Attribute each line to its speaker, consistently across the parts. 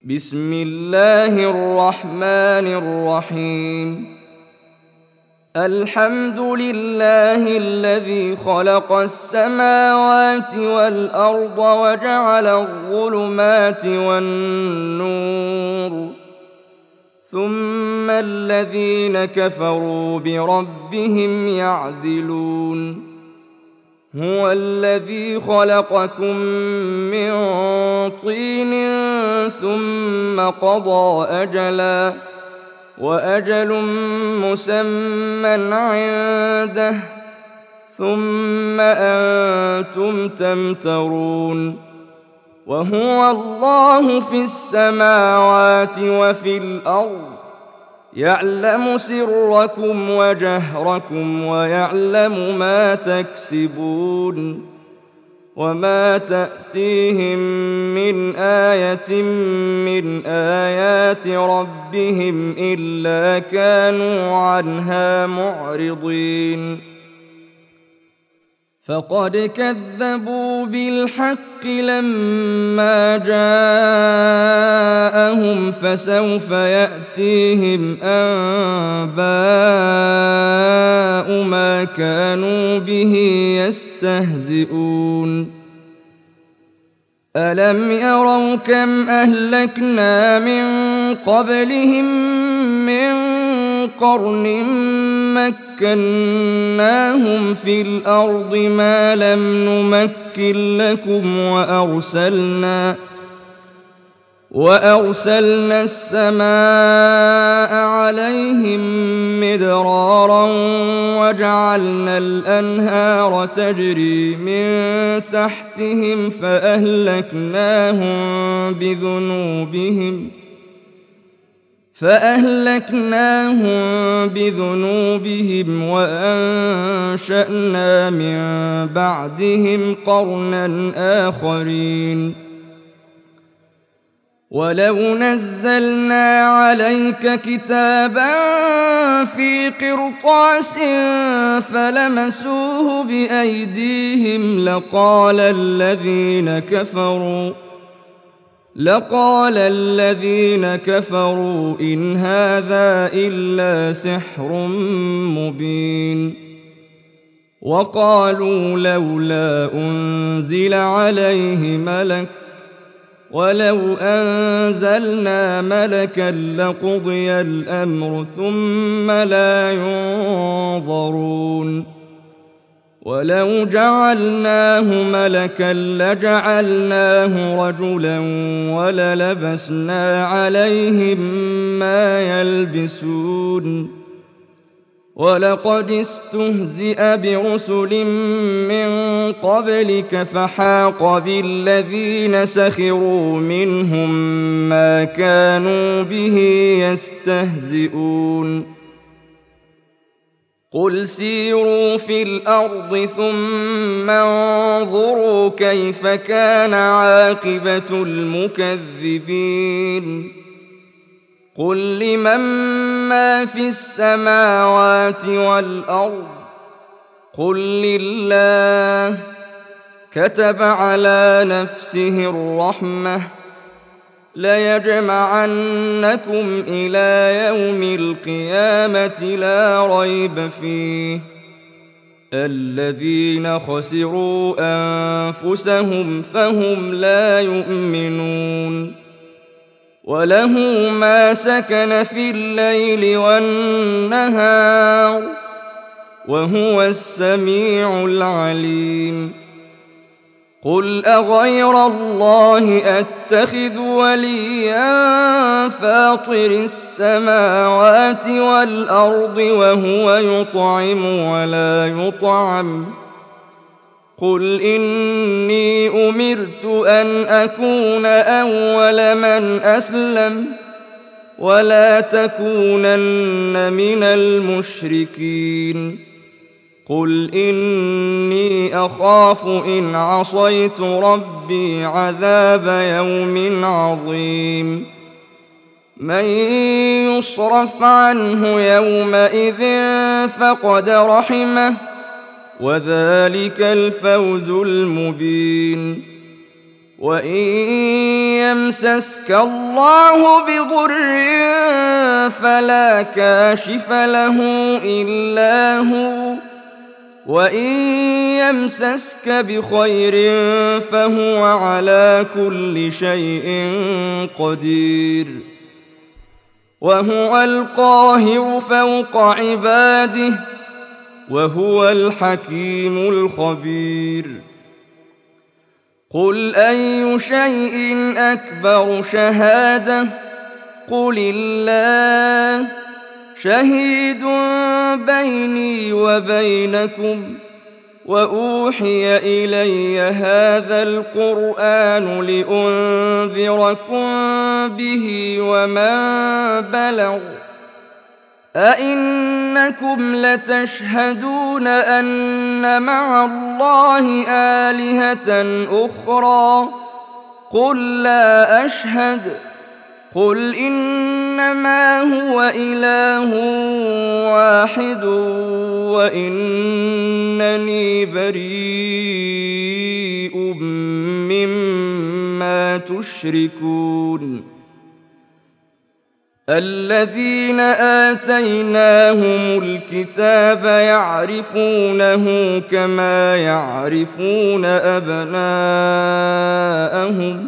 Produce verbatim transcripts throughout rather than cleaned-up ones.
Speaker 1: بسم الله الرحمن الرحيم. الحمد لله الذي خلق السماوات والأرض وجعل الظلمات والنور، ثم الذين كفروا بربهم يعدلون. هو الذي خلقكم من طين ثم قضى أجلا وأجل مسمى عنده ثم أنتم تمترون. وهو الله في السماوات وفي الأرض، يعلم سركم وجهركم ويعلم ما تكسبون. وما تأتيهم من آية من آيات ربهم إلا كانوا عنها معرضين. فقد كذبوا بالحق لما جاءهم، فسوف يأتيهم أنباء ما كانوا به يستهزئون. ألم يروا كم أهلكنا من قبلهم من قرن مكناهم في الأرض ما لم نمكن لكم، وأرسلنا وأرسلنا السماء عليهم مدرارا وجعلنا الأنهار تجري من تحتهم فأهلكناهم بذنوبهم فأهلكناهم بذنوبهم وأنشأنا من بعدهم قرنا آخرين. ولو نزلنا عليك كتابا في قرطاس فلمسوه بأيديهم لقال الذين كفروا لقال الذين كفروا إن هذا إلا سحر مبين. وقالوا لولا أنزل عليه ملك، ولو أنزلنا ملكا لقضي الأمر ثم لا ينظرون. ولو جعلناه ملكا لجعلناه رجلا وللبسنا عليهم ما يلبسون. ولقد استهزئ برسل من قبلك فحاق بالذين سخروا منهم ما كانوا به يستهزئون. قل سيروا في الأرض ثم انظروا كيف كان عاقبة المكذبين. قل لمن ما في السماوات والأرض، قل لله. كتب على نفسه الرحمة ليجمعنكم إلى يوم القيامة لا ريب فيه. الذين خسروا أنفسهم فهم لا يؤمنون. وله ما سكن في الليل والنهار وهو السميع العليم. قل أغير الله أتخذ وليا فاطر السماوات والأرض وهو يطعم ولا يطعم. قل إني أمرت أن أكون أول من أسلم ولا تكونن من المشركين. قل إني أخاف إن عصيت ربي عذاب يوم عظيم. من يصرف عنه يومئذ فقد رحمه وذلك الفوز المبين. وإن يمسسك الله بضر فلا كاشف له إلا هو، وإن يمسسك بخير فهو على كل شيء قدير، وهو القاهر فوق عباده، وهو الحكيم الخبير. قل أي شيء أكبر شهادة؟ قل الله شهيد بيني وبينكم، وأوحي إلي هذا القرآن لأنذركم به ومن بلغ. أئنكم لتشهدون أن مع الله آلهة أخرى؟ قل لا أشهد. قل إنما هو إله واحد وإنني بريء مما تشركون. الذين آتيناهم الكتاب يعرفونه كما يعرفون أبناءهم،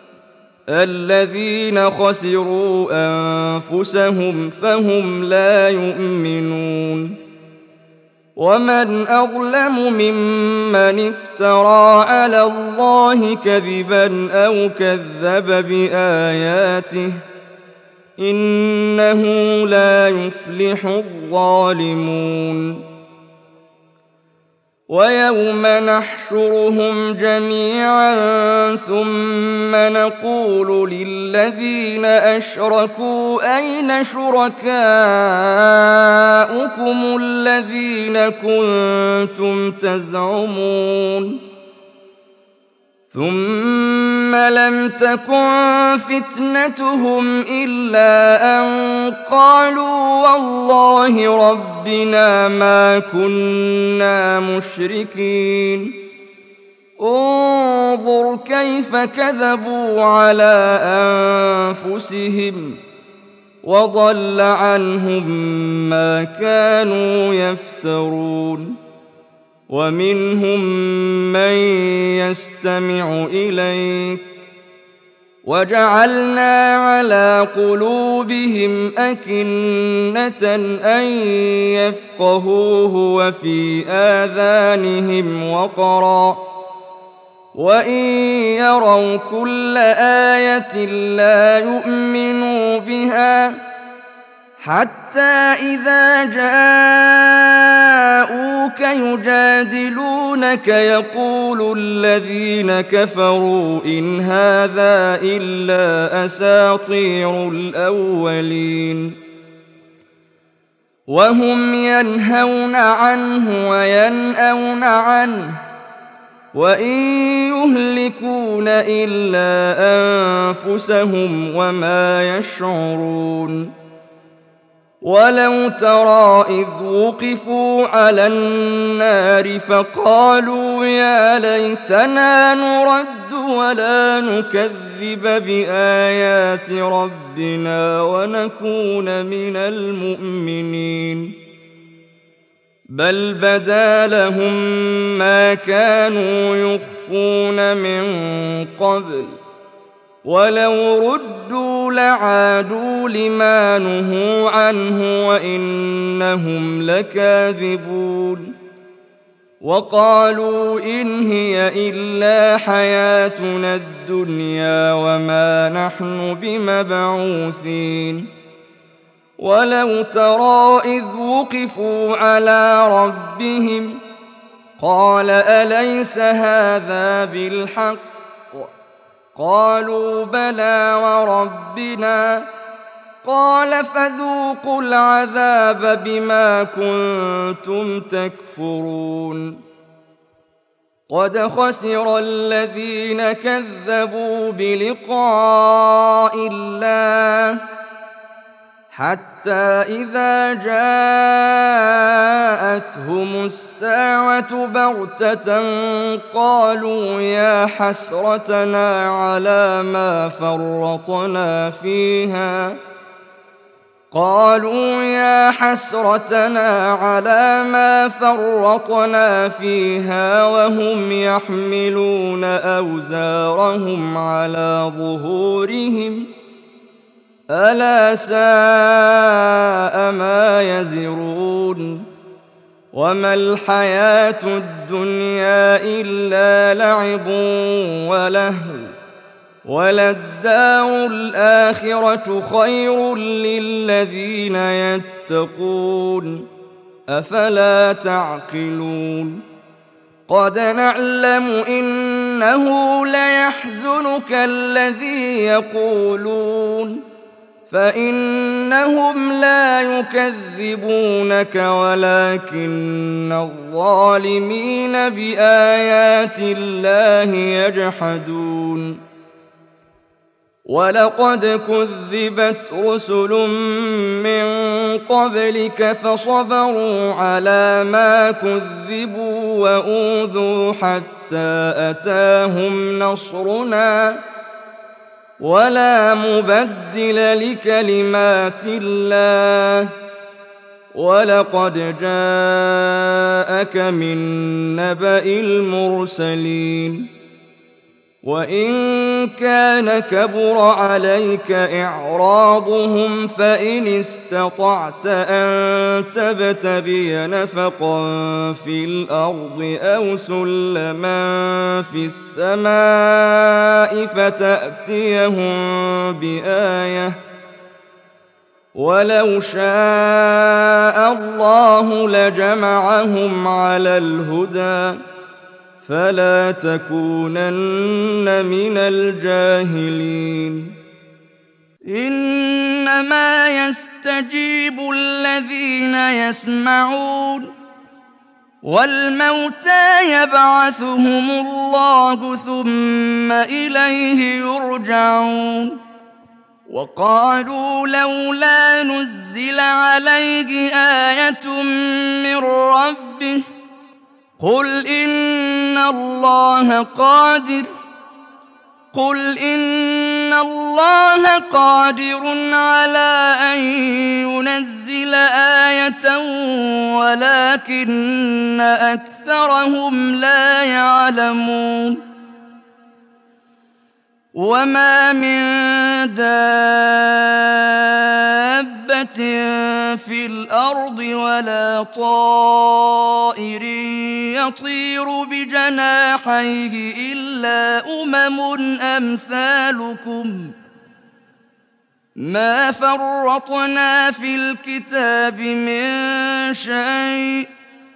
Speaker 1: الذين خسروا أنفسهم فهم لا يؤمنون. ومن أظلم ممن افترى على الله كذبا أو كذب بآياته، إنه لا يفلح الظالمون. ويوم نحشرهم جميعا ثم نقول للذين أشركوا أين شركاؤكم الذين كنتم تزعمون؟ ثم لم تكن فتنتهم إلا أن قالوا والله ربنا ما كنا مشركين. انظر كيف كذبوا على أنفسهم، وضل عنهم ما كانوا يفترون. ومنهم من يستمع إليك وجعلنا على قلوبهم أكنة أن يفقهوه وفي آذانهم وقرا، وإن يروا كل آية لا يؤمنوا بها، حتى إذا جاءوك يجادلونك يقول الذين كفروا إن هذا إلا أساطير الأولين، وهم ينهون عنه وينأون عنه، وإن يهلكون إلا أنفسهم وما يشعرون. ولو ترى إذ وقفوا على النار فقالوا يا ليتنا نرد ولا نكذب بآيات ربنا ونكون من المؤمنين، بل بدا لهم ما كانوا يخفون من قبل، ولو ردوا لعادوا لما نهوا عنه وإنهم لكاذبون. وقالوا إن هي إلا حياتنا الدنيا وما نحن بمبعوثين. ولو ترى إذ وقفوا على ربهم قال أليس هذا بالحق؟ قالوا بلى وربنا. قال فذوقوا العذاب بما كنتم تكفرون. قد خسر الذين كذبوا بلقاء الله، حتى إذا جاءتهم الساعة بغتة قالوا يا حسرتنا على ما فرطنا فيها قالوا يا حسرتنا على ما فرطنا فيها وهم يحملون أوزارهم على ظهورهم ألا ساء ما يزرون وما الحياة الدنيا إلا لعب ولهو وللدار الآخرة خير للذين يتقون أفلا تعقلون قد نعلم إنه ليحزنك الذي يقولون فإنهم لا يكذبونك ولكن الظالمين بآيات الله يجحدون ولقد كذبت رسل من قبلك فصبروا على ما كذبوا وأوذوا حتى أتاهم نصرنا ولا مبدل لكلمات الله ولقد جاءك من نبأ المرسلين وإن كان كبر عليك إعراضهم فإن استطعت أن تبتغي نفقا في الأرض أو سلما في السماء فتأتيهم بآية ولو شاء الله لجمعهم على الهدى فلا تكونن من الجاهلين إنما يستجيب الذين يسمعون والموتى يبعثهم الله ثم إليه يرجعون وقالوا لولا نزل عليه آية من ربه قل إن الله قادر قل إن الله قادر على أن ينزل آية ولكن أكثرهم لا يعلمون وما من دابة في الأرض ولا طائر يطير بجناحيه إلا أمم أمثالكم ما فرطنا في الكتاب من شيء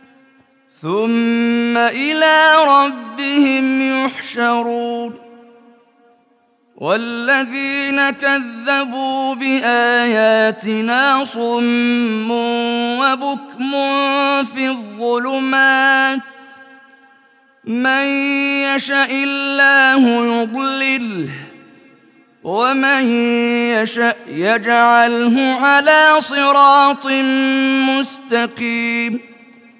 Speaker 1: ثم إلى ربهم يحشرون والذين كذبوا بآياتنا صم وبكم في الظلمات من يشاء الله يضلله ومن يشاء يجعله على صراط مستقيم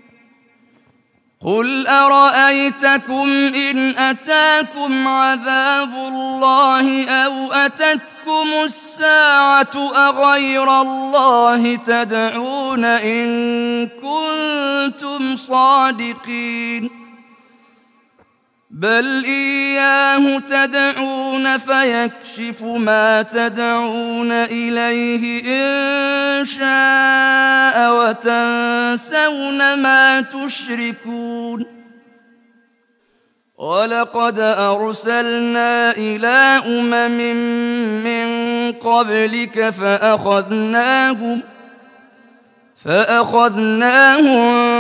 Speaker 1: قل أرأيتكم إن أتاكم عذاب الله أو أتتكم الساعة أغير الله تدعون إن كنتم صادقين بل إياه تدعون فيكشف ما تدعون إليه إن شاء وتنسون ما تشركون ولقد أرسلنا إلى أمم من قبلك فأخذناهم فأخذناهم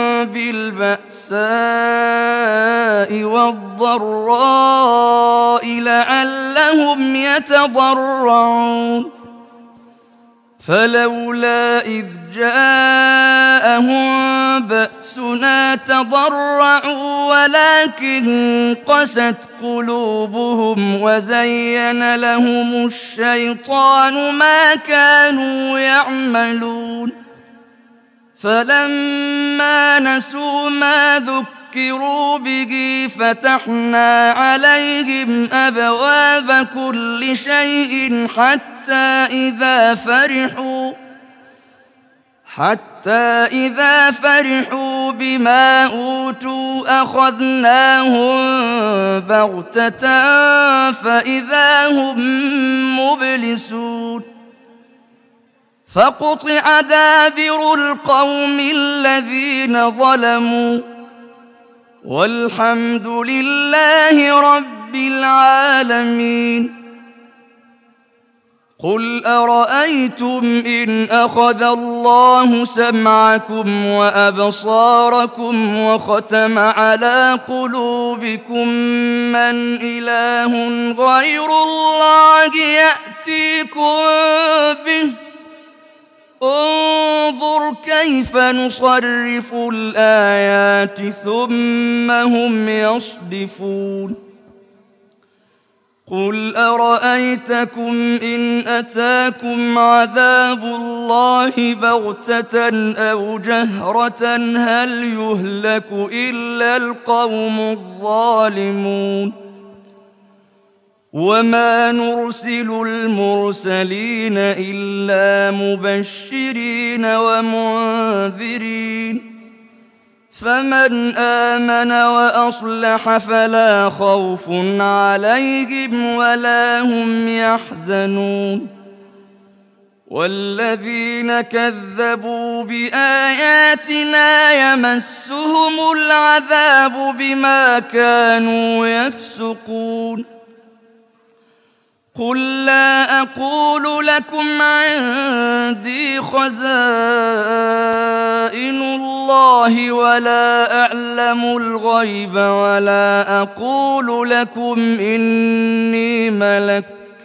Speaker 1: بالبأساء والضراء لعلهم يتضرعون فلولا إذ جاءهم بأسنا تضرعوا ولكن قست قلوبهم وزين لهم الشيطان ما كانوا يعملون فلما نسوا ما ذكروا به فتحنا عليهم أبواب كل شيء حتى إذا فرحوا حتى إذا فرحوا بما أوتوا أخذناهم بغتة فإذا هم مبلسون فقطع دابر القوم الذين ظلموا والحمد لله رب العالمين. قل أرأيتم إن أخذ الله سمعكم وأبصاركم وختم على قلوبكم من إله غير الله يأتيكم به انظر كيف نصرف الآيات ثم هم يصدفون. قل أرأيتكم إن أتاكم عذاب الله بغتة أو جهرة هل يهلك إلا القوم الظالمون وما نرسل المرسلين إلا مبشرين ومنذرين فمن آمن وأصلح فلا خوف عليهم ولا هم يحزنون والذين كذبوا بآياتنا يمسهم العذاب بما كانوا يفسقون. قل لا أقول لكم عندي خزائن الله ولا أعلم الغيب ولا أقول لكم إني ملك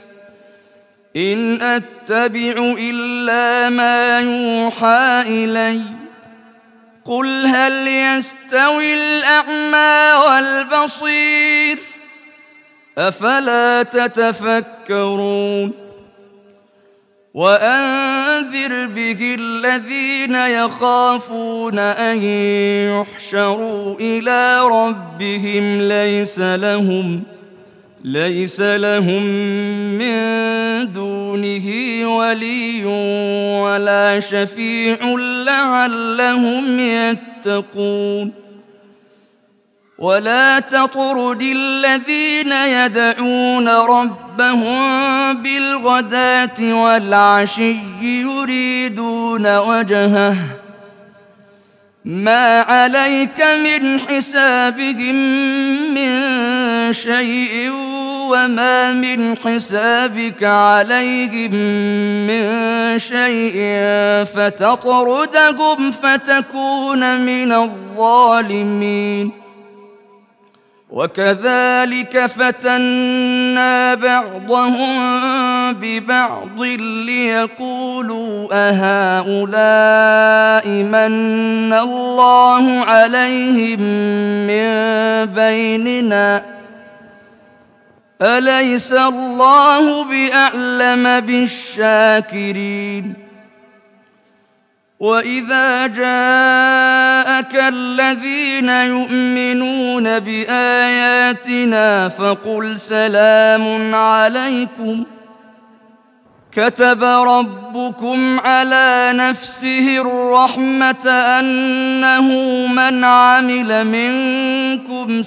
Speaker 1: إن أتبع إلا ما يوحى إلي قل هل يستوي الأعمى والبصير أفلا تتفكرون. وأنذر به الذين يخافون أن يحشروا إلى ربهم ليس لهم ليس لهم من دونه ولي ولا شفيع لعلهم يتقون. ولا تطرد الذين يدعون ربهم بالغداة والعشي يريدون وجهه ما عليك من حسابهم من شيء وما من حسابك عليهم من شيء فتطردهم فتكون من الظالمين. وكذلك فتنا بعضهم ببعض ليقولوا أهؤلاء من الله عليهم من بيننا أليس الله بأعلم بالشاكرين. وإذا جاءك الذين يؤمنون بآياتنا فقل سلام عليكم كتب ربكم على نفسه الرحمة أنه من عمل منكم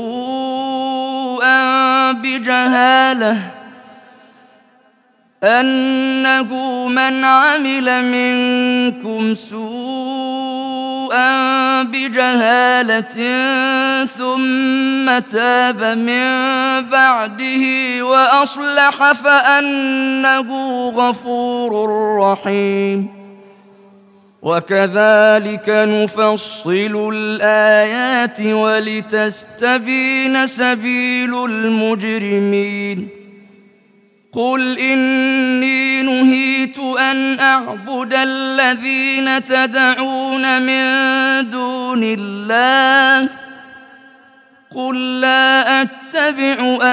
Speaker 1: سوءا بجهالة أنه من عمل منكم سوءا بجهالة ثم تاب من بعده وأصلح فأنه غفور رحيم. وكذلك نفصل الآيات ولتستبين سبيل المجرمين. قل إني نهيت أن أعبد الذين تدعون من دون الله قل لا أتبع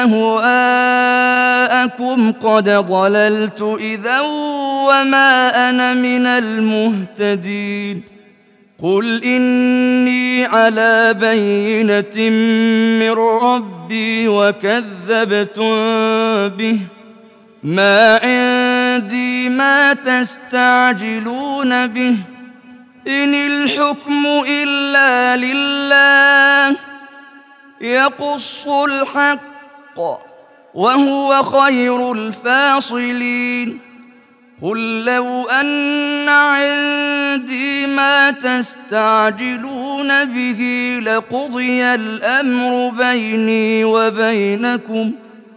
Speaker 1: أهواءكم قد ضللت إذا وما أنا من المهتدين قل إني على بينة من ربي وكذبتم به ما عندي ما تستعجلون به إن الحكم إلا لله يقص الحق وهو خير الفاصلين قل لو أن عندي ما تستعجلون به لقضي الأمر بيني وبينكم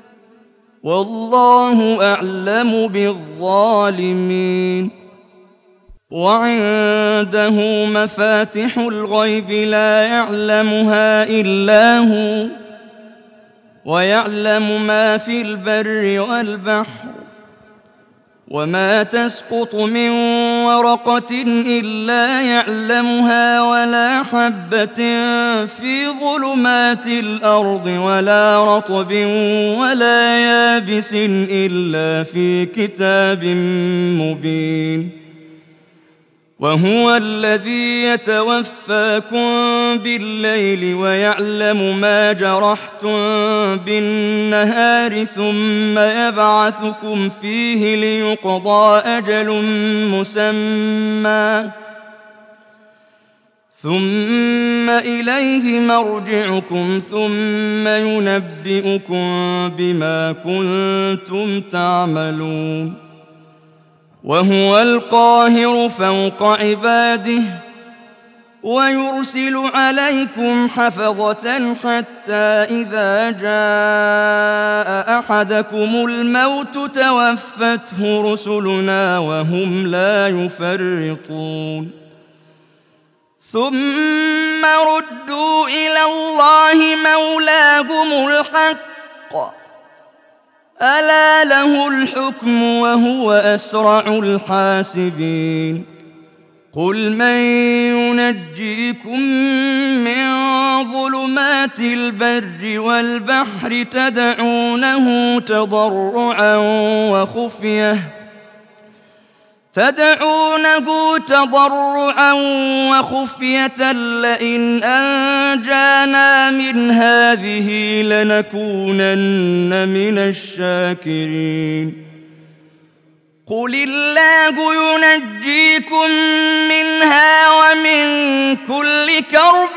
Speaker 1: والله أعلم بالظالمين وعنده مفاتح الغيب لا يعلمها إلا هو ويعلم ما في البر والبحر وما تسقط من ورقة إلا يعلمها ولا حبة في ظلمات الأرض ولا رطب ولا يابس إلا في كتاب مبين وهو الذي يتوفاكم بالليل ويعلم ما جرحتم بالنهار ثم يبعثكم فيه ليقضى أجل مسمى ثم إليه مرجعكم ثم ينبئكم بما كنتم تعملون وهو القاهر فوق عباده ويرسل عليكم حفظة حتى إذا جاء أحدكم الموت توفته رسلنا وهم لا يفرطون ثم ردوا إلى الله مولاهم الحق ألا له الحكم وهو أسرع الحاسبين قل من ينجيكم من ظلمات البر والبحر تدعونه تضرعا وخفية تدعونه تضرعا وخفية لئن أنجانا من هذه لنكونن من الشاكرين قل الله ينجيكم منها ومن كل كرب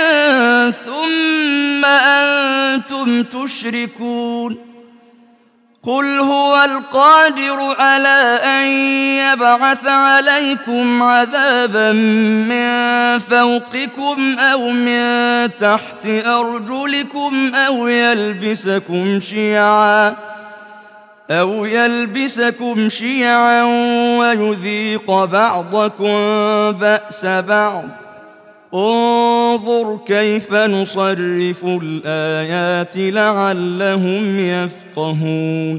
Speaker 1: ثم أنتم تشركون قل هو القادر على أن يبعث عليكم عذابا من فوقكم أو من تحت أرجلكم أو يلبسكم شيعا أو يلبسكم شيعا ويذيق بعضكم بأس بعض انظر كيف نصرف الآيات لعلهم يفقهون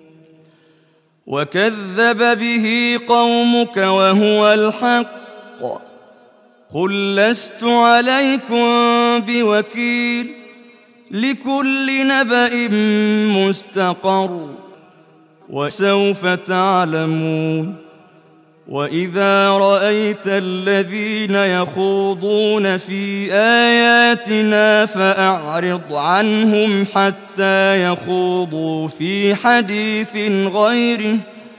Speaker 1: وكذب به قومك وهو الحق قل لست عليكم بوكيل لكل نبأ مستقر وسوف تعلمون وإذا رأيت الذين يخوضون في آياتنا فأعرض عنهم حتى يخوضوا في حديث غيره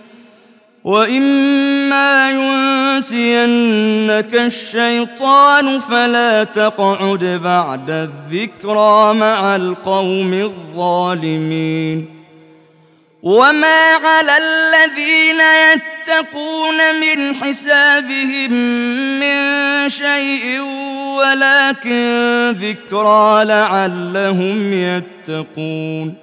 Speaker 1: وإما ينسينك الشيطان فلا تقعد بعد الذكرى مع القوم الظالمين وما على الذين يتقون من حسابهم من شيء ولكن ذكرى لعلهم يتقون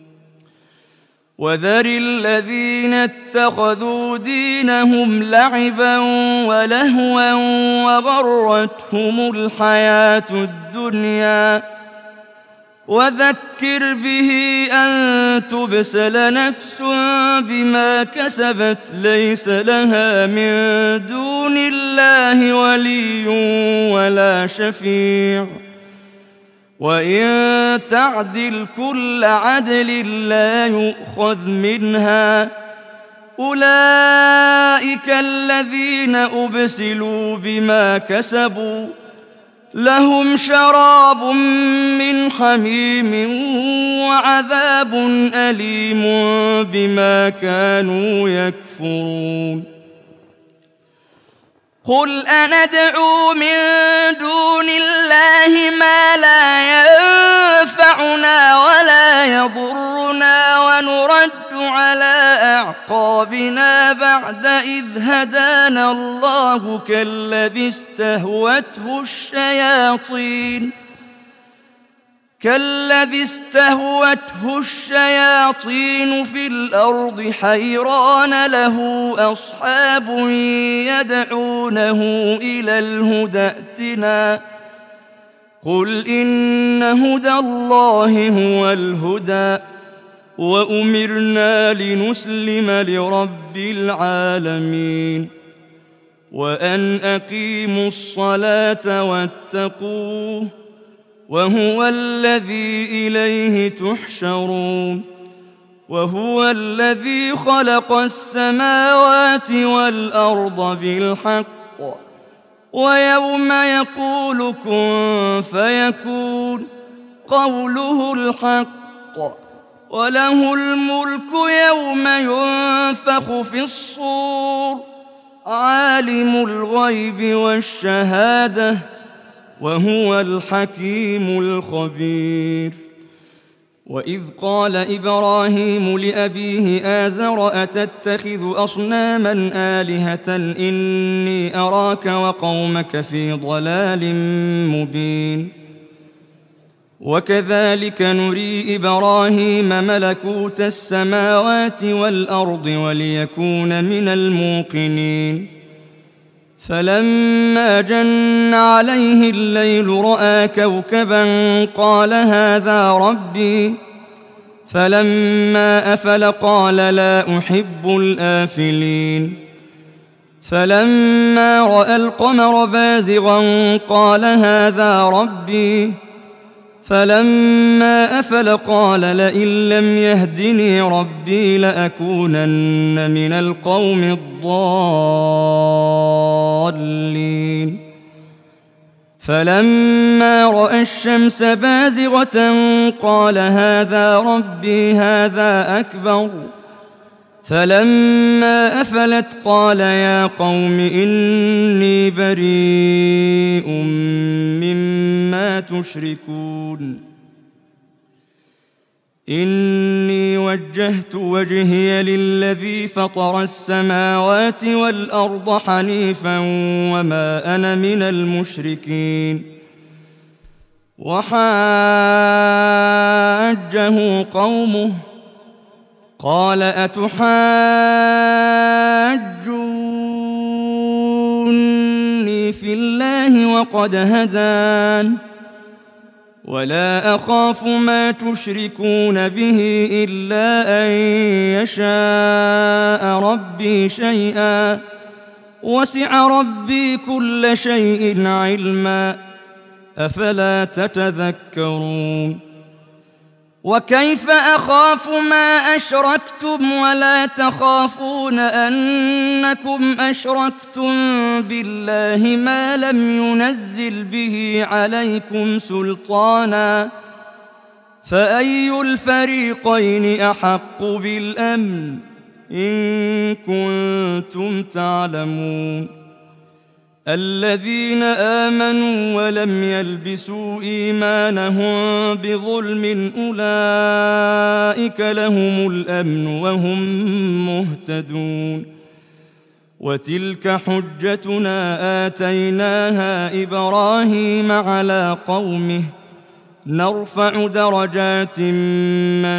Speaker 1: وذر الذين اتخذوا دينهم لعبا ولهوا وغرتهم الحياة الدنيا وذكر به أن تبسل نفس بما كسبت ليس لها من دون الله ولي ولا شفيع وإن تعدل كل عدل لا يؤخذ منها أولئك الذين أبسلوا بما كسبوا لهم شراب من حميم وعذاب أليم بما كانوا يكفرون قل أندعو من دون الله ما لا ينفعنا ولا يضرنا ونرد على أعقابنا بعد إذ هدانا الله كالذي استهوته الشياطين كالذي استهوته الشياطين في الأرض حيران له أصحاب يدعونه إلى الهدى ائتنا قل إن هدى الله هو الهدى وأمرنا لنسلم لرب العالمين وأن أقيموا الصلاة واتقوه وهو الذي إليه تحشرون وهو الذي خلق السماوات والأرض بالحق ويوم يقول كن فيكون قوله الحق وله الملك يوم ينفخ في الصور عالم الغيب والشهادة وهو الحكيم الخبير وإذ قال إبراهيم لأبيه آزر أتتخذ أصناما آلهة إني أراك وقومك في ضلال مبين وكذلك نري إبراهيم ملكوت السماوات والأرض وليكون من الموقنين فلما جن عليه الليل رأى كوكبا قال هذا ربي فلما أفل قال لا أحب الآفلين فلما رأى القمر بازغا قال هذا ربي فلما أفل قال لئن لم يهدني ربي لأكونن من القوم الضالين فلما رأى الشمس بازغة قال هذا ربي هذا أكبر فلما أفلت قال يا قوم إني بريء مما تشركون إني وجهت وجهي للذي فطر السماوات والأرض حنيفا وما أنا من المشركين وحاجه قومه قال أتحاجوني في الله وقد هدان ولا أخاف ما تشركون به إلا أن يشاء ربي شيئا وسع ربي كل شيء علما أفلا تتذكرون وكيف أخاف ما أشركتم ولا تخافون أنكم أشركتم بالله ما لم ينزل به عليكم سلطانا فأي الفريقين أحق بالأمن إن كنتم تعلمون الذين آمنوا ولم يلبسوا إيمانهم بظلم أولئك لهم الأمن وهم مهتدون وتلك حجتنا آتيناها إبراهيم على قومه نرفع درجات من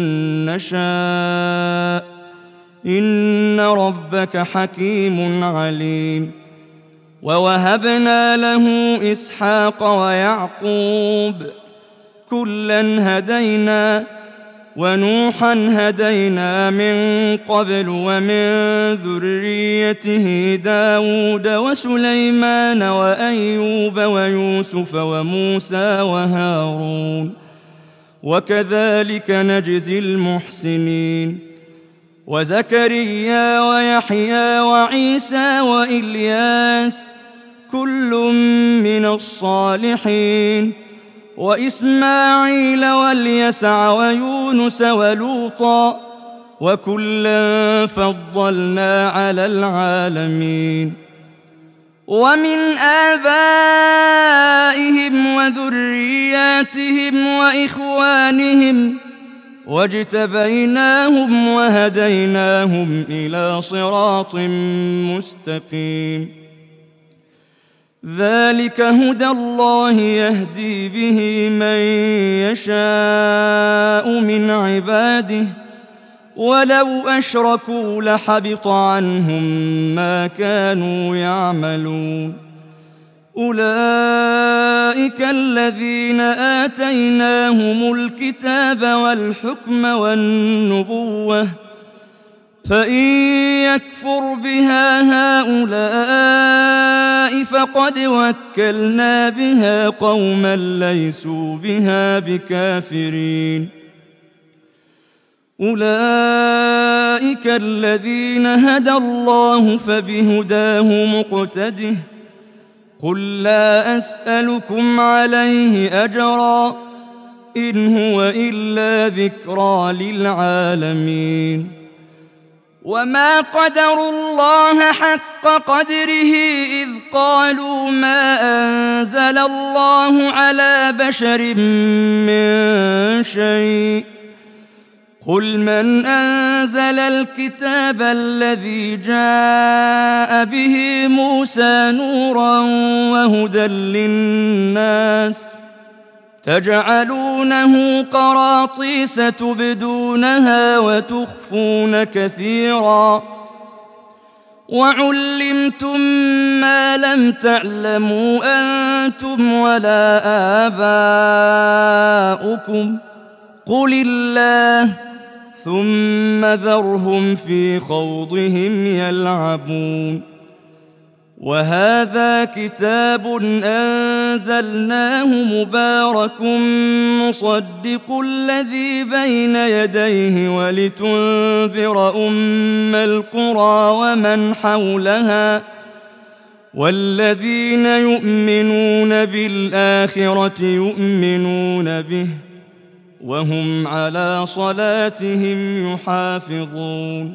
Speaker 1: نشاء إن ربك حكيم عليم ووهبنا له إسحاق ويعقوب كلا هدينا ونوحا هدينا من قبل ومن ذريته داود وسليمان وأيوب ويوسف وموسى وهارون وكذلك نجزي المحسنين وزكريا ويحيى وعيسى وإلياس كل من الصالحين وإسماعيل واليسع ويونس ولوطا وكلا فضلنا على العالمين ومن آبائهم وذرياتهم وإخوانهم واجتبيناهم وهديناهم إلى صراط مستقيم ذلك هدى الله يهدي به من يشاء من عباده ولو أشركوا لحبط عنهم ما كانوا يعملون أولئك الذين آتيناهم الكتاب والحكم والنبوة فإن يكفر بها هؤلاء فقد وكلنا بها قوما ليسوا بها بكافرين أولئك الذين هدى الله فبهداه مقتده قل لا أسألكم عليه أجرا إن هو إلا ذكرى للعالمين وما قدروا الله حق قدره إذ قالوا ما أنزل الله على بشر من شيء قل من أنزل الكتاب الذي جاء به موسى نورا وهدى للناس تجعلونه قراطيس تبدونها وتخفون كثيرا وعلمتم ما لم تعلموا أنتم ولا آباؤكم قل الله ثم ذرهم في خوضهم يلعبون وهذا كتاب أنزلناه مبارك مصدق الذي بين يديه ولتنذر أم القرى ومن حولها والذين يؤمنون بالآخرة يؤمنون به وهم على صلاتهم يحافظون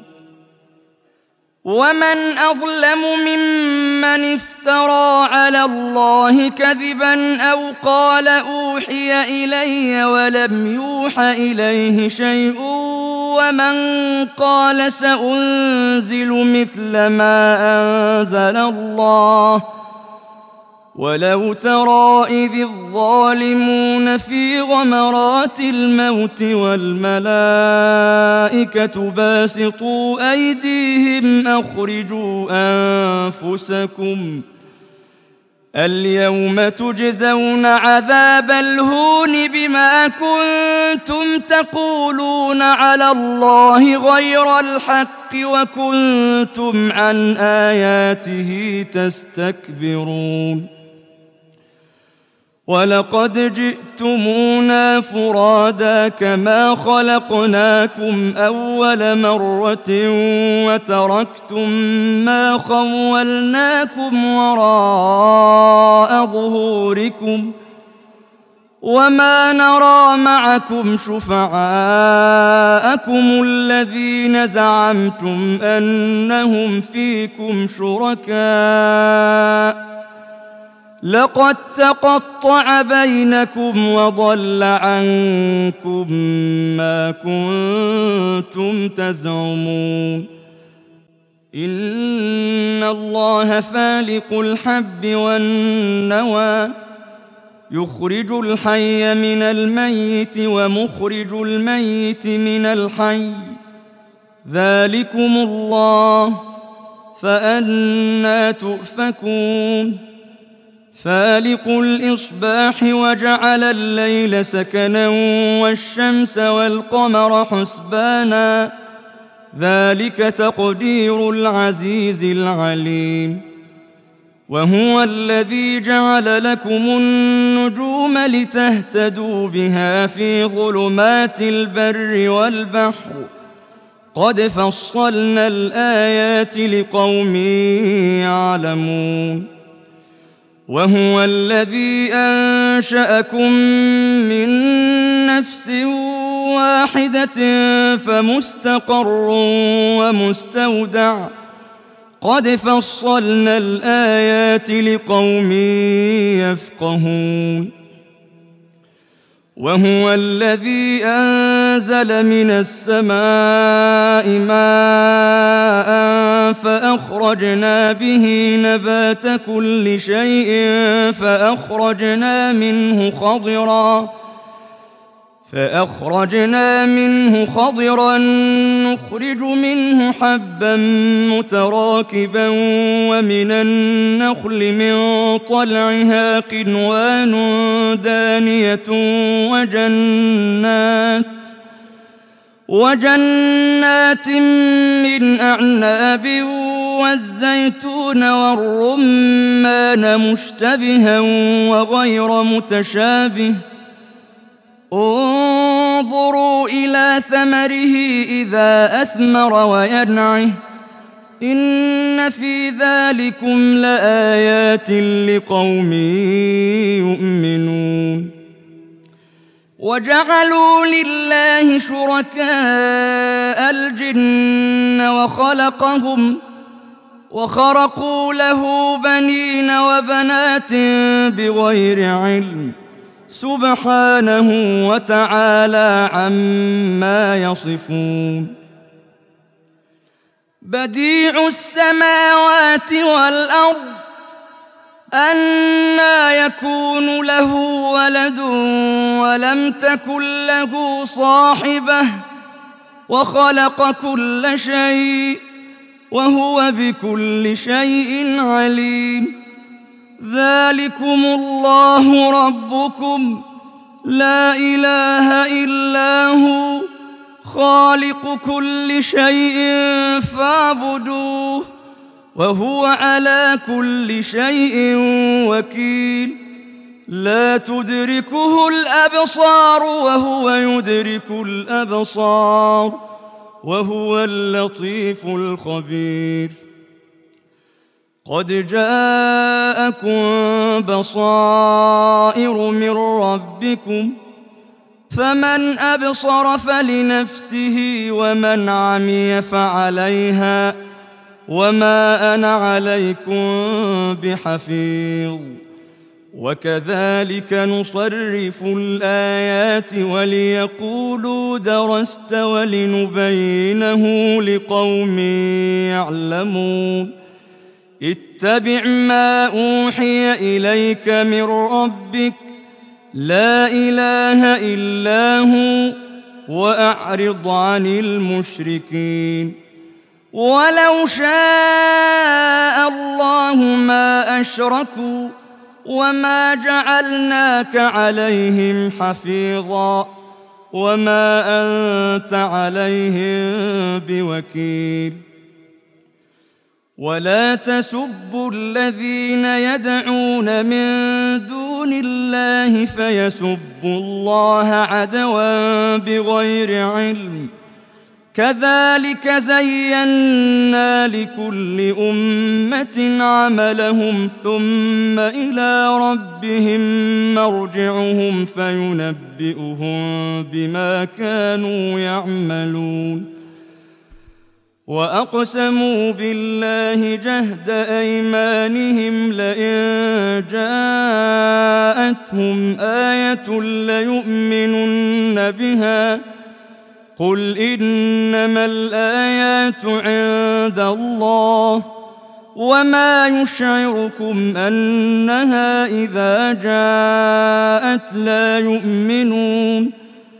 Speaker 1: ومن أظلم ممن افترى على الله كذبا أو قال أوحي إلي ولم يوح إليه شيء ومن قال سأنزل مثل ما أنزل الله ولو ترى إذ الظالمون في غمرات الموت والملائكة باسطوا أيديهم أخرجوا أنفسكم اليوم تجزون عذاب الهون بما كنتم تقولون على الله غير الحق وكنتم عن آياته تستكبرون ولقد جئتمونا فرادا كما خلقناكم أول مرة وتركتم ما خولناكم وراء ظهوركم وما نرى معكم شفعاءكم الذين زعمتم أنهم فيكم شركاء لقد تقطع بينكم وضل عنكم ما كنتم تزعمون إن الله فالق الحب والنوى يخرج الحي من الميت ومخرج الميت من الحي ذلكم الله فأنى تؤفكون فالق الإصباح وجعل الليل سكنا والشمس والقمر حسبانا ذلك تقدير العزيز العليم وهو الذي جعل لكم النجوم لتهتدوا بها في ظلمات البر والبحر قد فصلنا الآيات لقوم يعلمون وهو الذي أنشأكم من نفس واحدة فمستقر ومستودع قد فصلنا الآيات لقوم يفقهون وهو الذي أنزل من السماء ماء فأخرجنا به نبات كل شيء فأخرجنا منه خضرا فأخرجنا منه خضرا نخرج منه حبا متراكبا ومن النخل من طلعها قنوان دانية وجنات وجنات من أعناب والزيتون والرمان مشتبها وغير متشابه انظروا إلى ثمره إذا أثمر وينعه إن في ذلكم لآيات لقوم يؤمنون وجعلوا لله شركاء الجن وخلقهم وخرقوا له بنين وبنات بغير علم سبحانه وتعالى عما يصفون بديع السماوات والأرض أنى يكون له ولد ولم تكن له صاحبة وخلق كل شيء وهو بكل شيء عليم ذلكم الله ربكم لا إله إلا هو خالق كل شيء فاعبدوه وهو على كل شيء وكيل لا تدركه الأبصار وهو يدرك الأبصار وهو اللطيف الخبير قد جاءكم بصائر من ربكم فمن أبصر فلنفسه ومن عمي فعليها وما أنا عليكم بحفيظ وكذلك نصرف الآيات وليقولوا درست ولنبينه لقوم يعلمون اتبع ما أوحي إليك من ربك لا إله إلا هو وأعرض عن المشركين ولو شاء الله ما أشركوا وما جعلناك عليهم حفيظا وما أنت عليهم بوكيل ولا تسبوا الذين يدعون من دون الله فيسبوا الله عدوا بغير علم كذلك زينا لكل أمة عملهم ثم إلى ربهم مرجعهم فينبئهم بما كانوا يعملون وأقسموا بالله جهد أيمانهم لئن جاءتهم آية ليؤمنن بها قل إنما الآيات عند الله وما يشعركم أنها إذا جاءت لا يؤمنون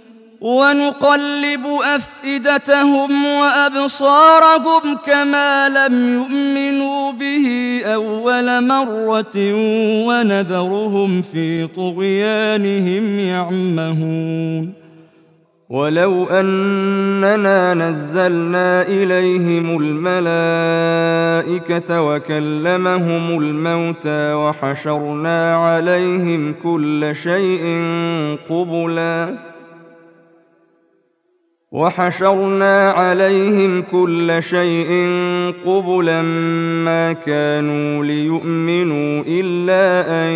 Speaker 1: ونقلب أفئدتهم وأبصارهم كما لم يؤمنوا به أول مرة ونذرهم في طغيانهم يعمهون ولو أننا نزلنا إليهم الملائكة وكلمهم الموتى وحشرنا عليهم كل شيء قبلا وحشرنا عليهم كل شيء قبلا ما كانوا ليؤمنوا إلا أن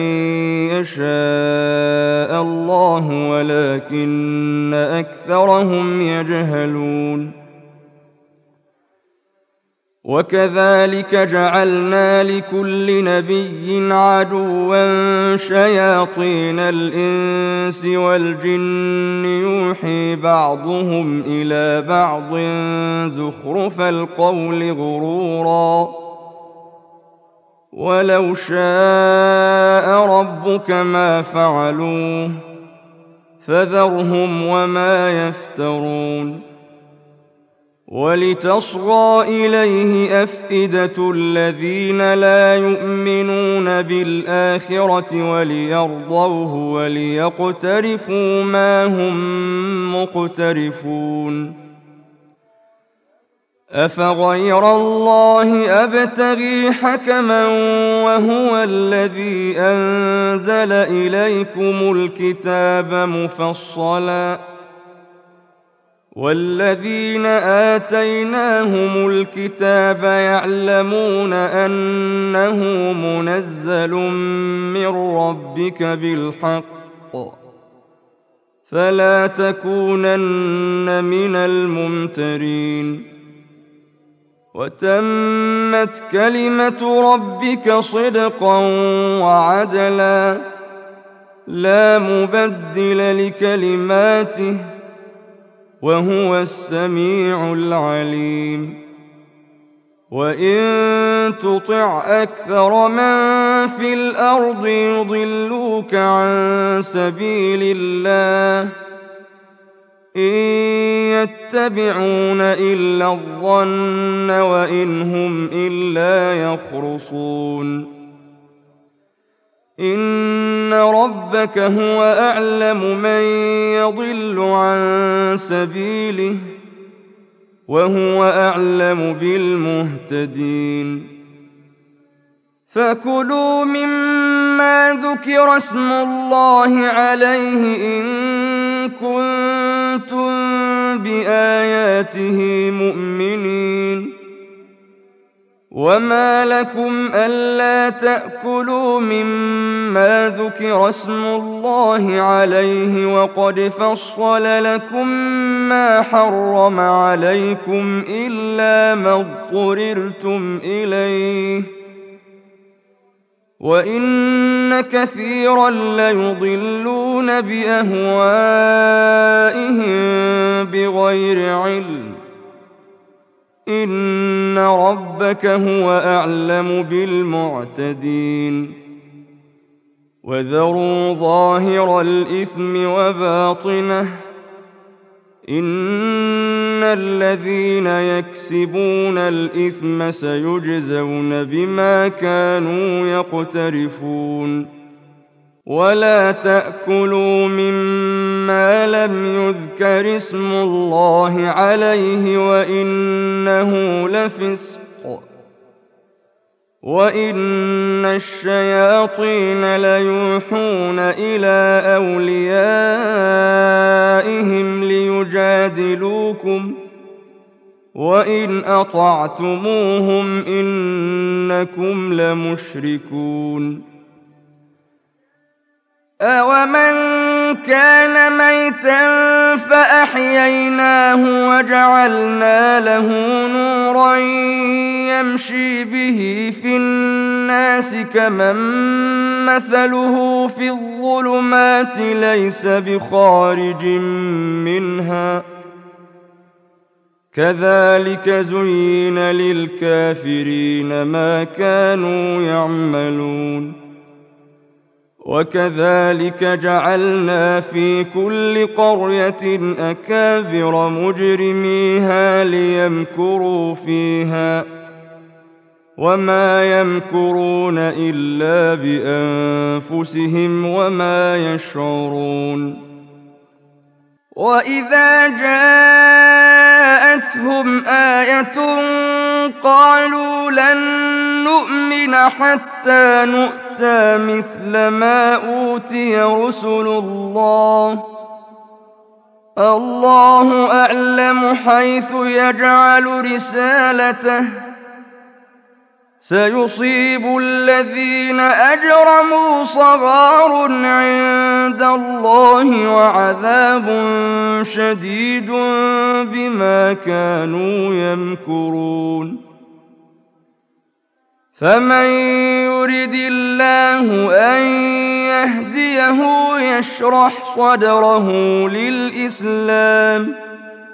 Speaker 1: يشاء الله ولكن أكثرهم يجهلون وكذلك جعلنا لكل نبي عدوا شياطين الإنس والجن يوحي بعضهم إلى بعض زخرف القول غرورا ولو شاء ربك ما فعلوه فذرهم وما يفترون ولتصغى إليه أفئدة الذين لا يؤمنون بالآخرة وليرضوه وليقترفوا ما هم مقترفون أفغير الله أبتغي حكما وهو الذي أنزل إليكم الكتاب مفصلا والذين آتيناهم الكتاب يعلمون أنه منزل من ربك بالحق فلا تكونن من الممترين وتمت كلمة ربك صدقا وعدلا لا مبدل لكلماته وهو السميع العليم وإن تطع أكثر من في الأرض يضلوك عن سبيل الله إن يتبعون إلا الظن وإن هم إلا يخرصون إن ربك هو أعلم من يضل عن سبيله وهو أعلم بالمهتدين فكلوا مما ذكر اسم الله عليه إن كنتم بآياته مؤمنين وما لكم ألا تأكلوا مما ذكر اسم الله عليه وقد فصل لكم ما حرم عليكم إلا ما اضطررتم إليه وإن كثيرا ليضلون بأهوائهم بغير علم إن ربك هو أعلم بالمعتدين وذروا ظاهر الإثم وباطنه إن الذين يكسبون الإثم سيجزون بما كانوا يقترفون ولا تأكلوا مما لم يذكر اسم الله عليه وإنه لفسق وإن الشياطين ليوحون إلى أوليائهم ليجادلوكم وإن أطعتموهم إنكم لمشركون أَوَمَنْ كَانَ مَيْتًا فَأَحْيَيْنَاهُ وَجَعَلْنَا لَهُ نُورًا يَمْشِي بِهِ فِي النَّاسِ كَمَنْ مَثَلُهُ فِي الظُّلُمَاتِ لَيْسَ بِخَارِجٍ مِنْهَا كَذَلِكَ زُيِّنَ لِلْكَافِرِينَ مَا كَانُوا يَعْمَلُونَ وكذلك جعلنا في كل قرية أكابر مجرميها ليمكروا فيها وما يمكرون إلا بأنفسهم وما يشعرون.
Speaker 2: وإذا جاءتهم آية قالوا لن نؤمن حتى نؤتى مثل ما أوتي رسل الله الله أعلم حيث يجعل رسالته سيصيب الذين أجرموا صغار عند الله وعذاب شديد بما كانوا يمكرون. فمن يرد الله أن يهديه يشرح صدره للإسلام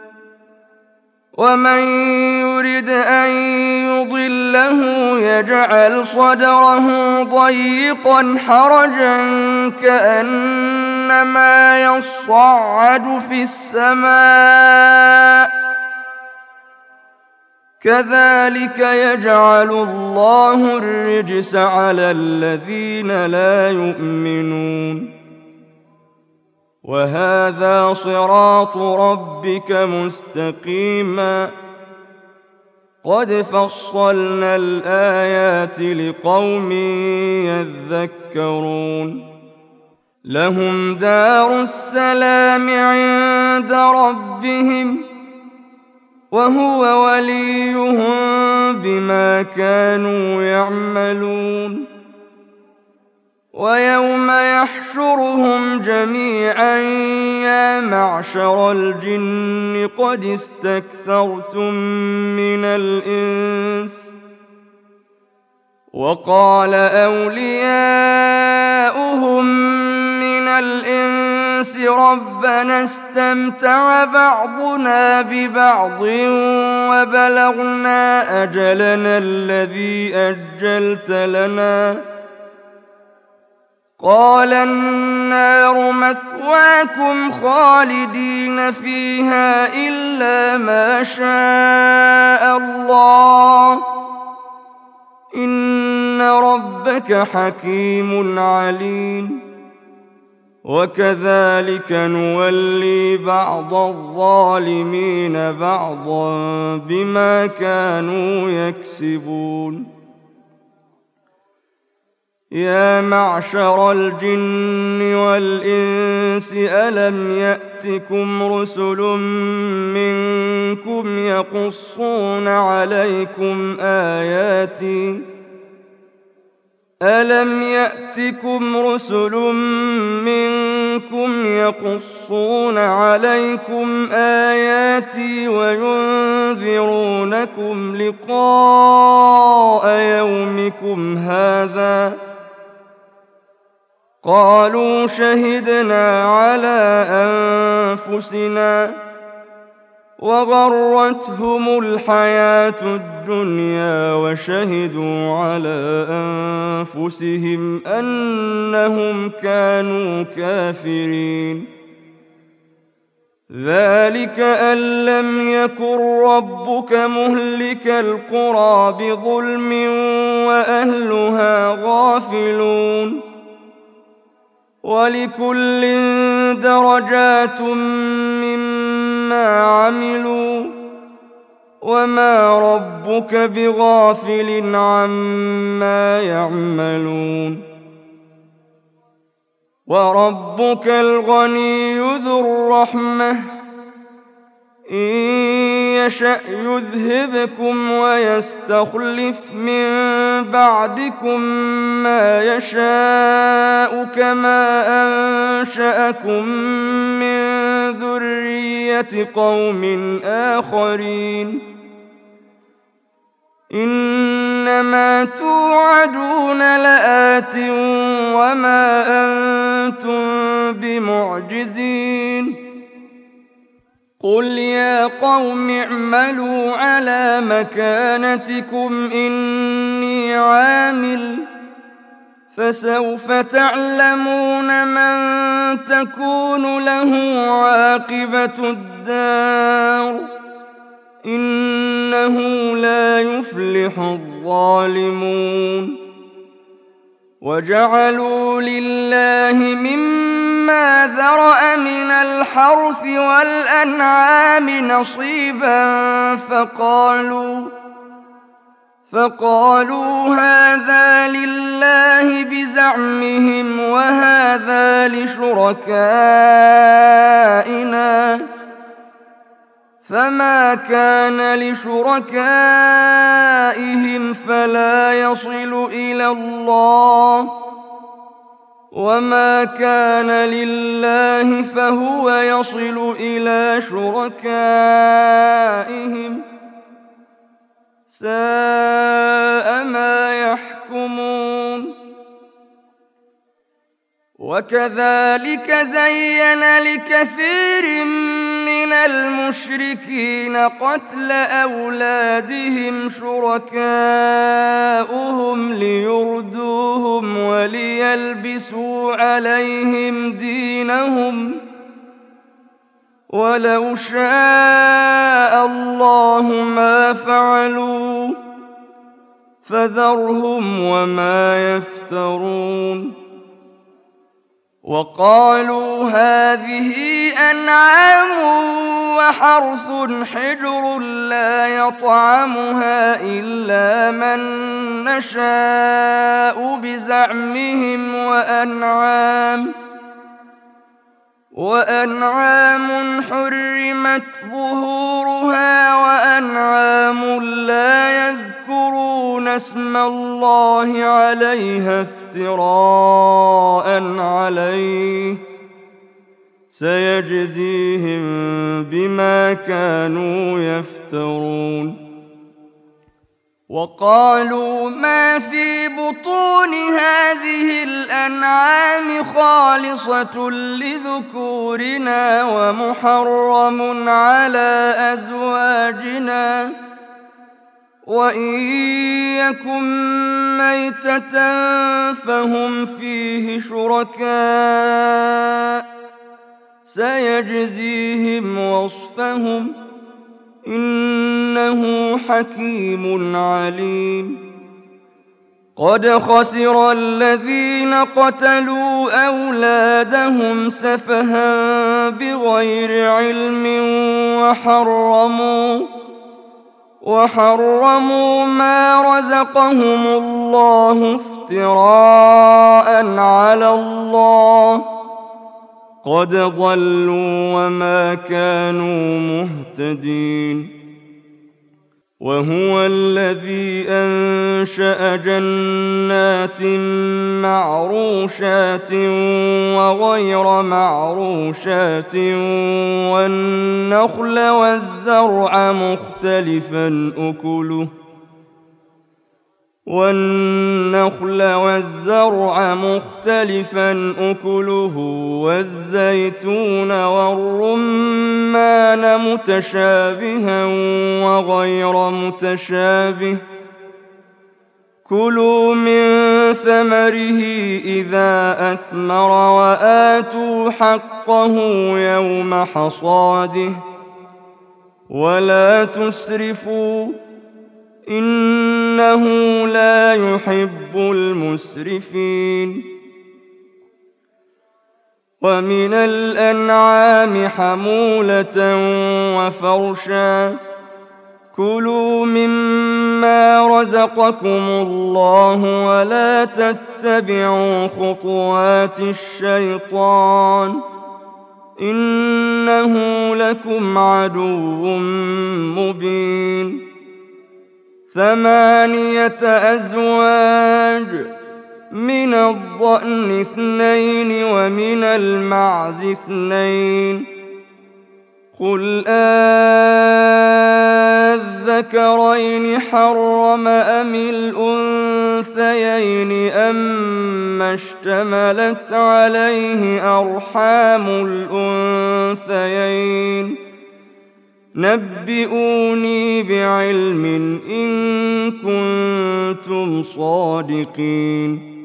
Speaker 2: ومن يرد أن يضله يجعل صدره ضيقا حرجا كأنما يصعد في السماء كذلك يجعل الله الرجس على الذين لا يؤمنون. وهذا صراط ربك مستقيما قد فصلنا الآيات لقوم يذكرون. لهم دار السلام عند ربهم وهو وليهم بما كانوا يعملون. ويوم يحشرهم جميعا يا معشر الجن قد استكثرتم من الإنس وقال أولياؤهم من الإنس ربنا استمتع بعضنا ببعض وبلغنا أجلنا الذي أجلت لنا قال النار مثواكم خالدين فيها إلا ما شاء الله إن ربك حكيم عليم. وكذلك نولي بعض الظالمين بعضا بما كانوا يكسبون. يا معشر الجن والإنس ألم يأتكم رسل منكم يقصون عليكم آياتي ألم يأتكم رسل منكم يقصون عليكم آياتي وينذرونكم لقاء يومكم هذا قالوا شهدنا على أنفسنا وغرتهم الحياة الدنيا وشهدوا على أنفسهم أنهم كانوا كافرين. ذلك أن لم يكن ربك مهلك القرى بظلم وأهلها غافلون. ولكل درجات مما عملوا وما ربك بغافل عما يعملون. وربك الغني ذو الرحمة إن يشأ يذهبكم ويستخلف من بعدكم ما يشاء كما أنشأكم من ذرية قوم آخرين إنما توعدون لآت وما أنتم بمعجزين. قل يا قوم اعملوا على مكانتكم إني عامل فسوف تعلمون من تكون له عاقبة الدار إنه لا يفلح الظالمون. وجعلوا لله مما ذرأ من الحرث والأنعام نصيبا فقالوا فقالوا هذا لله بزعمهم وهذا لشركائنا، فما كان لشركائهم فلا يصل إلى الله، وما كان لله فهو يصل إلى شركائهم، ساء ما يحكمون. وكذلك زين لكثير من المشركين قتل أولادهم شركاؤهم ليردوهم وليلبسوا عليهم دينهم، ولو شاء الله ما فعلوا فذرهم وما يفترون. وقالوا هذه أنعام وحرث حجر لا يطعمها إلا من نشاء بزعمهم، وأنعام وأنعام حرمت ظهورها وأنعام لا يذكرون اسم الله عليها افتراء عليه، سيجزيهم بما كانوا يفترون. وقالوا ما في بطون هذه الأنعام خالصة لذكورنا ومحرم على أزواجنا، وإن يكن ميتة فهم فيه شركاء، سيجزيهم وصفهم إنه حكيم عليم. قد خسر الذين قتلوا أولادهم سفها بغير علم وحرموا وحرموا ما رزقهم الله افتراء على الله، قد ضلوا وما كانوا مهتدين. وهو الذي أنشأ جنات معروشات وغير معروشات والنخل والزرع مختلفا أكله والنخل والزرع مختلفا أكله والزيتون والرمان متشابها وغير متشابه، كلوا من ثمره إذا أثمر وآتوا حقه يوم حصاده ولا تسرفوا إنه لا يحب المسرفين. ومن الأنعام حمولة وفرشا، كلوا مما رزقكم الله ولا تتبعوا خطوات الشيطان إنه لكم عدو مبين. ثمانية أزواج، من الضأن اثنين ومن المعز اثنين، قل أذكرين حرم أم الأنثيين أما اشتملت عليه أرحام الأنثيين، نبئوني بعلم إن كنتم صادقين.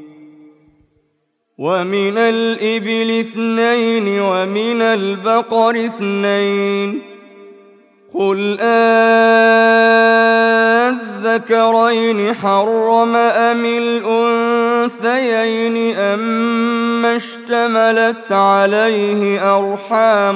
Speaker 2: ومن الإبل اثنين ومن البقر اثنين، قل أذكرين حرم أم الأنثيين أما اشتملت عليه أرحام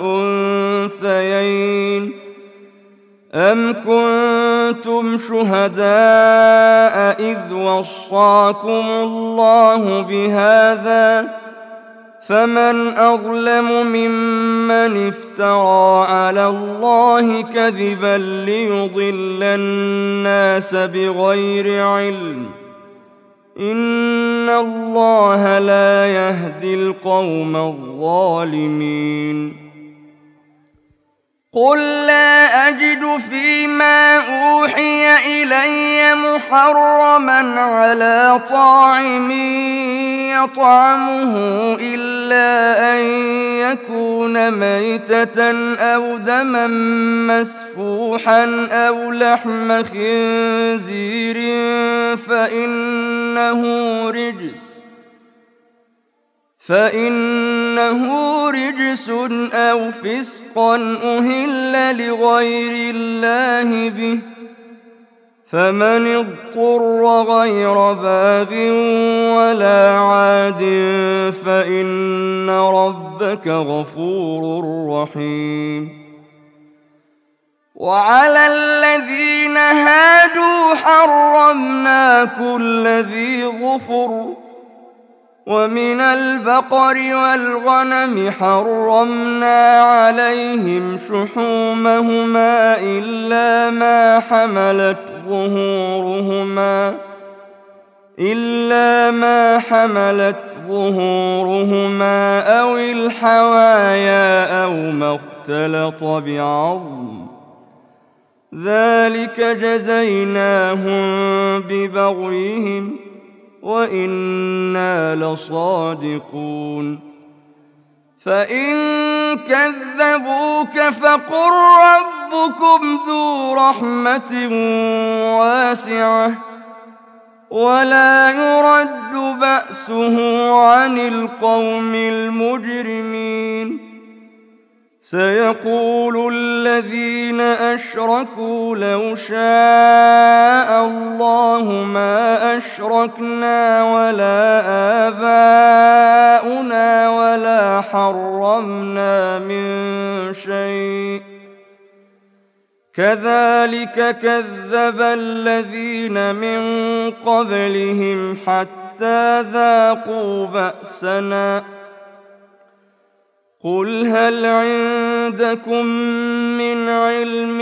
Speaker 2: الأنثيين أم كنتم شهداء إذ وصاكم الله بهذا فمن أظلم ممن افترى على الله كذبا ليضل الناس بغير علم إن الله لا يهدي القوم الظالمين قل لا أجد فيما أوحي إلي محرما على طاعم يطعمه إلا أن يكون ميتة أو دما مسفوحا أو لحم خنزير فإنه رجس فإنه رجس أو فسقا أهل لغير الله به فمن اضطر غير باغ ولا عاد فإن ربك غفور رحيم وعلى الذين هادوا حرمنا كل ذي ظفر ومن البقر والغنم حرمنا عليهم شحومهما إلا ما حملت ظهورهما إلا ما حملت ظهورهما أو الحوايا أو ما اختلط بعظم ذلك جزيناهم ببغيهم وإنا لصادقون فإن كذبوك فقل ربكم ذو رحمة واسعة ولا يرد بأسه عن القوم المجرمين سيقول الذين أشركوا لو شاء الله ما أشركنا ولا آباؤنا ولا حرمنا من شيء كذلك كذب الذين من قبلهم حتى ذاقوا بأسنا قل هل عندكم من علم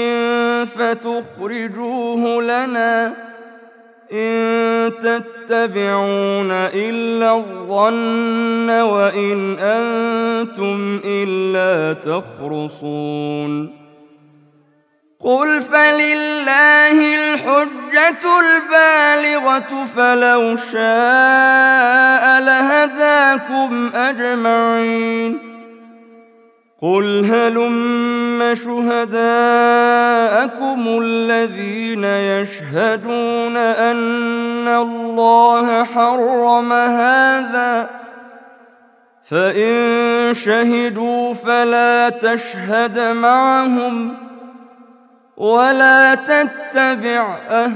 Speaker 2: فتخرجوه لنا إن تتبعون إلا الظن وإن أنتم إلا تخرصون قل فلله الحجة البالغة فلو شاء لهداكم أجمعين قل هلم شهداءكم الذين يشهدون أن الله حرم هذا فإن شهدوا فلا تشهد معهم ولا تتبع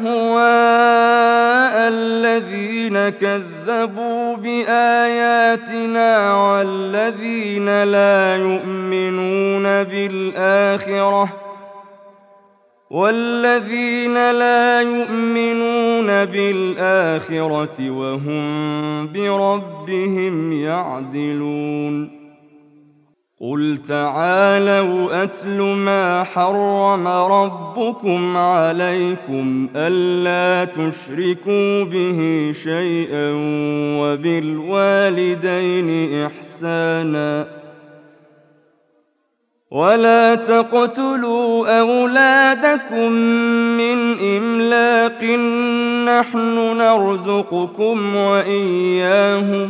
Speaker 2: أهواء الذين كذبوا بآياتنا والذين لا يؤمنون بالآخرة والذين لا يؤمنون بالآخرة وهم بربهم يعدلون قل تعالوا أتل ما حرم ربكم عليكم ألا تشركوا به شيئا وبالوالدين إحسانا ولا تقتلوا أولادكم من إملاق نحن نرزقكم وإياهم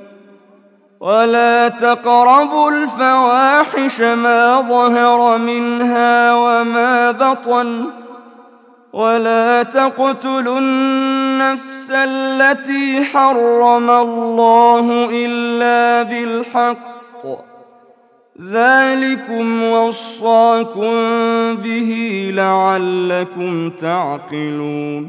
Speaker 2: ولا تقربوا الفواحش ما ظهر منها وما بطن ولا تقتلوا النفس التي حرم الله إلا بالحق ذلكم وصاكم به لعلكم تعقلون.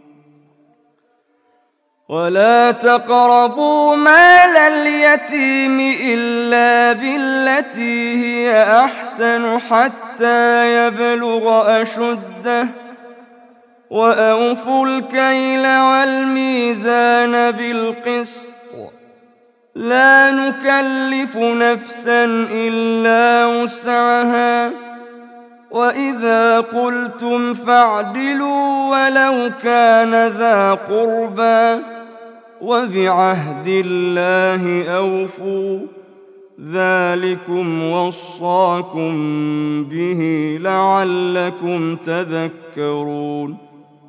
Speaker 2: ولا تقربوا مال اليتيم إلا بالتي هي أحسن حتى يبلغ أشده وأوفوا الكيل والميزان بالقسط لا نكلف نفسا إلا وسعها وإذا قلتم فاعدلوا ولو كان ذا قربى وبعهد الله أوفوا ذلكم وصاكم به لعلكم تذكرون.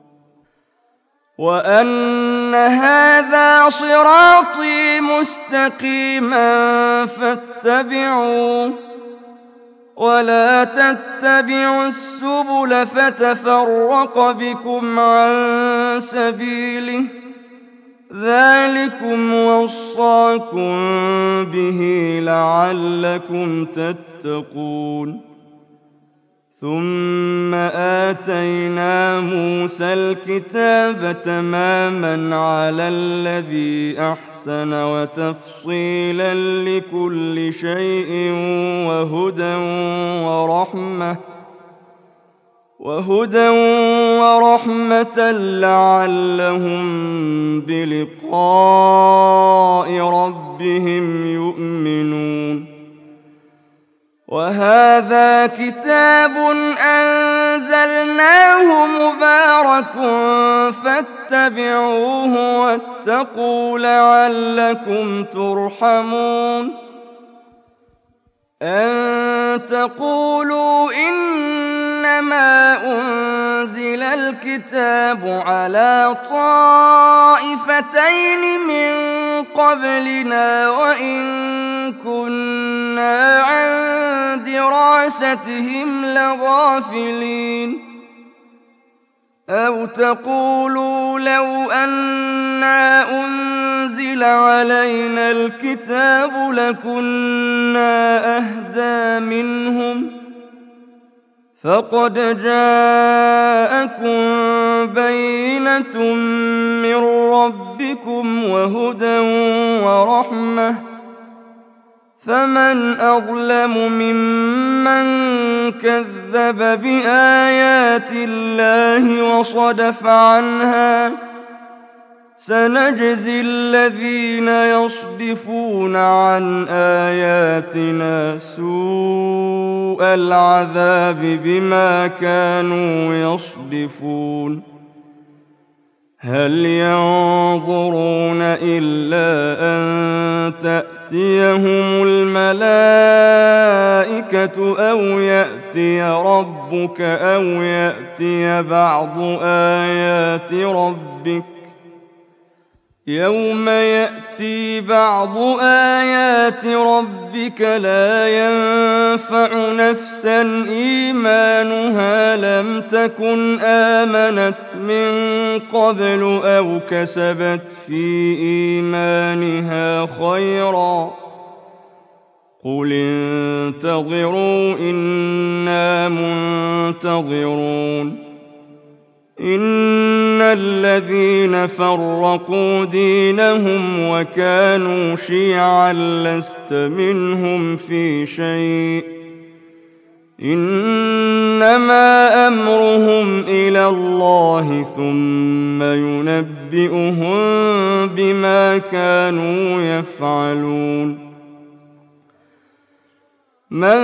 Speaker 2: وأن هذا صراطي مستقيما فاتبعوه ولا تتبعوا السبل فتفرق بكم عن سبيله ذلكم وصاكم به لعلكم تتقون. ثم آتينا موسى الكتاب تماما على الذي أحسن وتفصيلا لكل شيء وهدى ورحمة وهدى ورحمة لعلهم بلقاء ربهم يؤمنون. وهذا كتاب أنزلناه مبارك فاتبعوه واتقوا لعلكم ترحمون. أن تقولوا إنما أنزل الكتاب على طائفتين من قبلنا وإن كنا عن دراستهم لغافلين. أو تقولوا لو أنا أنزل علينا الكتاب لكنا أهدى منهم فقد جاءكم بينة من ربكم وهدى ورحمة فمن أظلم ممن كذب بآيات الله وصدف عنها سنجزي الذين يصدفون عن آياتنا سوء العذاب بما كانوا يصدفون. هل ينظرون إلا أن تأتيهم الملائكة أو يأتي ربك أو يأتي بعض آيات ربك يوم يأتي بعض آيات ربك لا ينفع نفسا إيمانها لم تكن آمنت من قبل أو كسبت في إيمانها خيرا قل انتظروا إنا منتظرون. إن الذين فرقوا دينهم وكانوا شيعا لست منهم في شيء إنما أمرهم إلى الله ثم ينبئهم بما كانوا يفعلون. من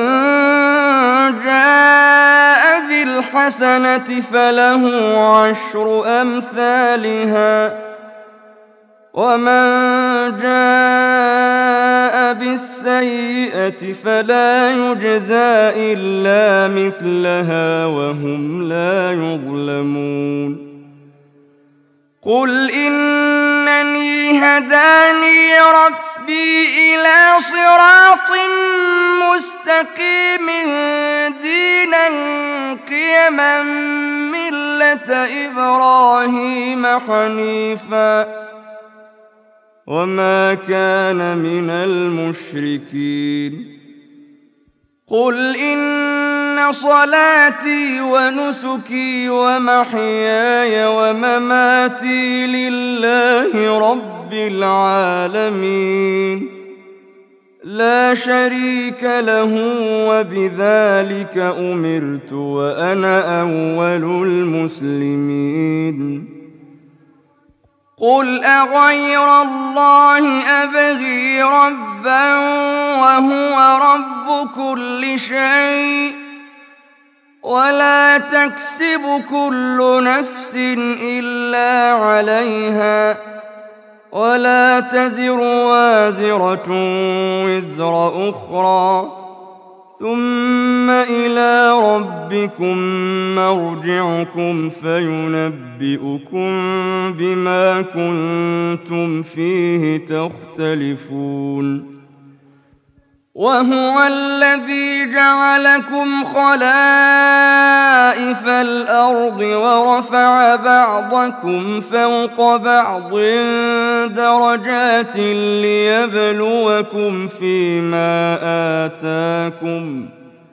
Speaker 2: جاء بالحسنة فله عشر أمثالها ومن جاء بالسيئة فلا يجزى إلا مثلها وهم لا يظلمون. قل إنني هداني ربي إلى صراط مستقيم دينا قيما ملة إبراهيم حنيفا وما كان من المشركين. قل إن صلاتي ونسكي ومحياي ومماتي لله رب العالمين لا شريك له وبذلك أمرت وأنا أول المسلمين قل أغير الله أبغي ربا وهو رب كل شيء ولا تكسب كل نفس إلا عليها ولا تزر وازرة وزر أخرى ثم إلى ربكم مرجعكم فينبئكم بما كنتم فيه تختلفون وهو الذي جعلكم خلائف الأرض ورفع بعضكم فوق بعض درجات ليبلوكم فيما آتاكم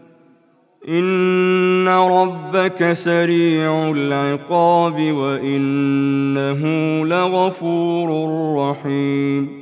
Speaker 2: إن ربك سريع العقاب وإنه لغفور رحيم